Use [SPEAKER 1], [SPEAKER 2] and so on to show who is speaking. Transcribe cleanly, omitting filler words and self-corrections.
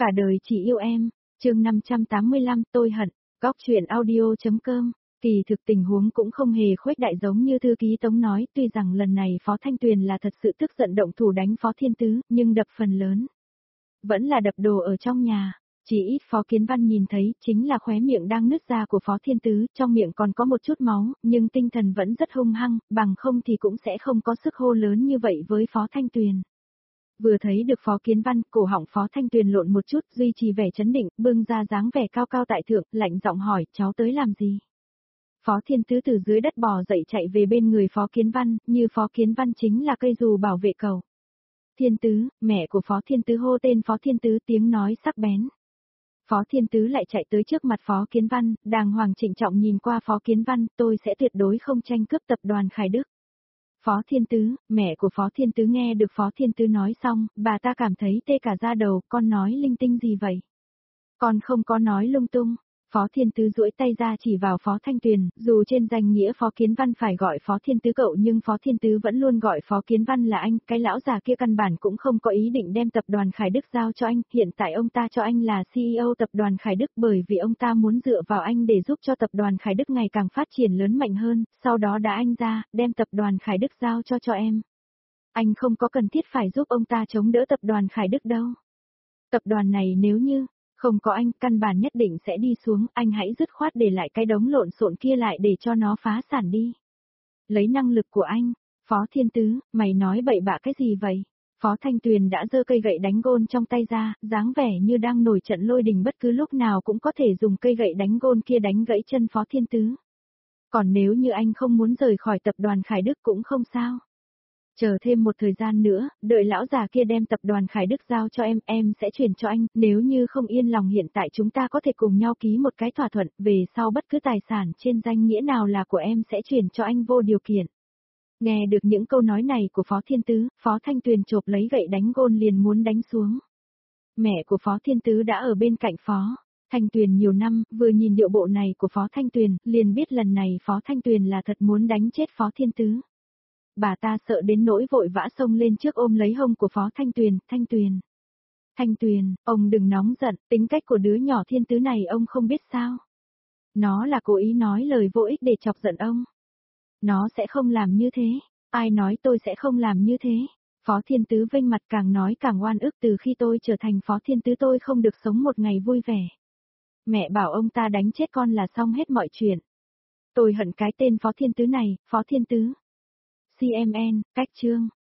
[SPEAKER 1] Cả đời chỉ yêu em, chương 585 tôi hận, góc truyện audio.com. Kỳ thực tình huống cũng không hề khuếch đại giống như thư ký Tống nói, tuy rằng lần này Phó Thanh Tuyền là thật sự tức giận động thủ đánh Phó Thiên Tứ, nhưng đập phần lớn vẫn là đập đồ ở trong nhà. Chỉ ít Phó Kiến Văn nhìn thấy chính là khóe miệng đang nứt ra của Phó Thiên Tứ, trong miệng còn có một chút máu, nhưng tinh thần vẫn rất hung hăng, bằng không thì cũng sẽ không có sức hô lớn như vậy với Phó Thanh Tuyền. Vừa thấy được Phó Kiến Văn, cổ họng Phó Thanh Tuyền lộn một chút, duy trì vẻ chấn định, bưng ra dáng vẻ cao cao tại thượng, lạnh giọng hỏi, cháu tới làm gì? Phó Thiên Tứ từ dưới đất bò dậy chạy về bên người Phó Kiến Văn, như Phó Kiến Văn chính là cây dù bảo vệ cậu. Thiên Tứ, mẹ của Phó Thiên Tứ hô tên Phó Thiên Tứ, tiếng nói sắc bén. Phó Thiên Tứ lại chạy tới trước mặt Phó Kiến Văn, đàng hoàng trịnh trọng nhìn qua Phó Kiến Văn, tôi sẽ tuyệt đối không tranh cướp tập đoàn Khải Đức. Phó Thiên Tứ, mẹ của Phó Thiên Tứ nghe được Phó Thiên Tứ nói xong, bà ta cảm thấy tê cả da đầu, con nói linh tinh gì vậy? Con không có nói lung tung. Phó Thiên Tứ duỗi tay ra chỉ vào Phó Thanh Tuyền, dù trên danh nghĩa Phó Kiến Văn phải gọi Phó Thiên Tứ cậu nhưng Phó Thiên Tứ vẫn luôn gọi Phó Kiến Văn là anh, cái lão già kia căn bản cũng không có ý định đem tập đoàn Khải Đức giao cho anh, hiện tại ông ta cho anh là CEO tập đoàn Khải Đức bởi vì ông ta muốn dựa vào anh để giúp cho tập đoàn Khải Đức ngày càng phát triển lớn mạnh hơn, sau đó đã anh ra, đem tập đoàn Khải Đức giao cho em. Anh không có cần thiết phải giúp ông ta chống đỡ tập đoàn Khải Đức đâu. Tập đoàn này nếu như không có anh, căn bản nhất định sẽ đi xuống, anh hãy dứt khoát để lại cái đống lộn xộn kia lại để cho nó phá sản đi. Lấy năng lực của anh, Phó Thiên Tứ, mày nói bậy bạ cái gì vậy? Phó Thanh Tuyền đã giơ cây gậy đánh gôn trong tay ra, dáng vẻ như đang nổi trận lôi đình bất cứ lúc nào cũng có thể dùng cây gậy đánh gôn kia đánh gãy chân Phó Thiên Tứ. Còn nếu như anh không muốn rời khỏi tập đoàn Khải Đức cũng không sao. Chờ thêm một thời gian nữa, đợi lão già kia đem tập đoàn Khải Đức giao cho em sẽ chuyển cho anh, nếu như không yên lòng hiện tại chúng ta có thể cùng nhau ký một cái thỏa thuận, về sau bất cứ tài sản trên danh nghĩa nào là của em sẽ chuyển cho anh vô điều kiện. Nghe được những câu nói này của Phó Thiên Tứ, Phó Thanh Tuyền chộp lấy gậy đánh gôn liền muốn đánh xuống. Mẹ của Phó Thiên Tứ đã ở bên cạnh Phó Thanh Tuyền nhiều năm, vừa nhìn điệu bộ này của Phó Thanh Tuyền, liền biết lần này Phó Thanh Tuyền là thật muốn đánh chết Phó Thiên Tứ. Bà ta sợ đến nỗi vội vã xông lên trước ôm lấy hông của Phó Thanh Tuyền, Thanh Tuyền, ông đừng nóng giận, tính cách của đứa nhỏ Thiên Tứ này ông không biết sao. Nó là cố ý nói lời vô ích để chọc giận ông. Nó sẽ không làm như thế, ai nói tôi sẽ không làm như thế. Phó Thiên Tứ vênh mặt càng nói càng oan ức, từ khi tôi trở thành Phó Thiên Tứ tôi không được sống một ngày vui vẻ. Mẹ bảo ông ta đánh chết con là xong hết mọi chuyện. Tôi hận cái tên Phó Thiên Tứ này, Phó Thiên Tứ. CMN, cách chương.